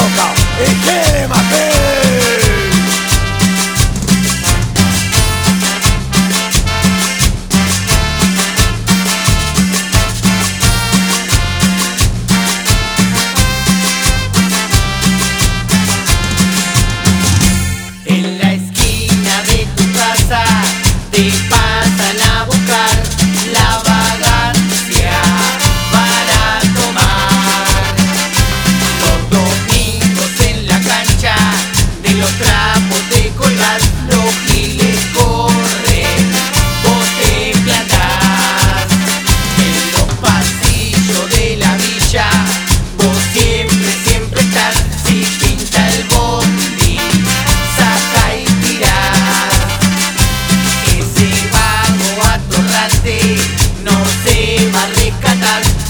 toca y quiere más En la esquina de tu casa te pasan a buscar la vagancia para tomar. Los domingos en la cancha de los trapos de colgar, los giles corren, vos te plantás. En los pasillos de la villa vos siempre, siempre estás. Si pinta el bondi, saca y tirá. Ese vago atorrante no se va a rescatar.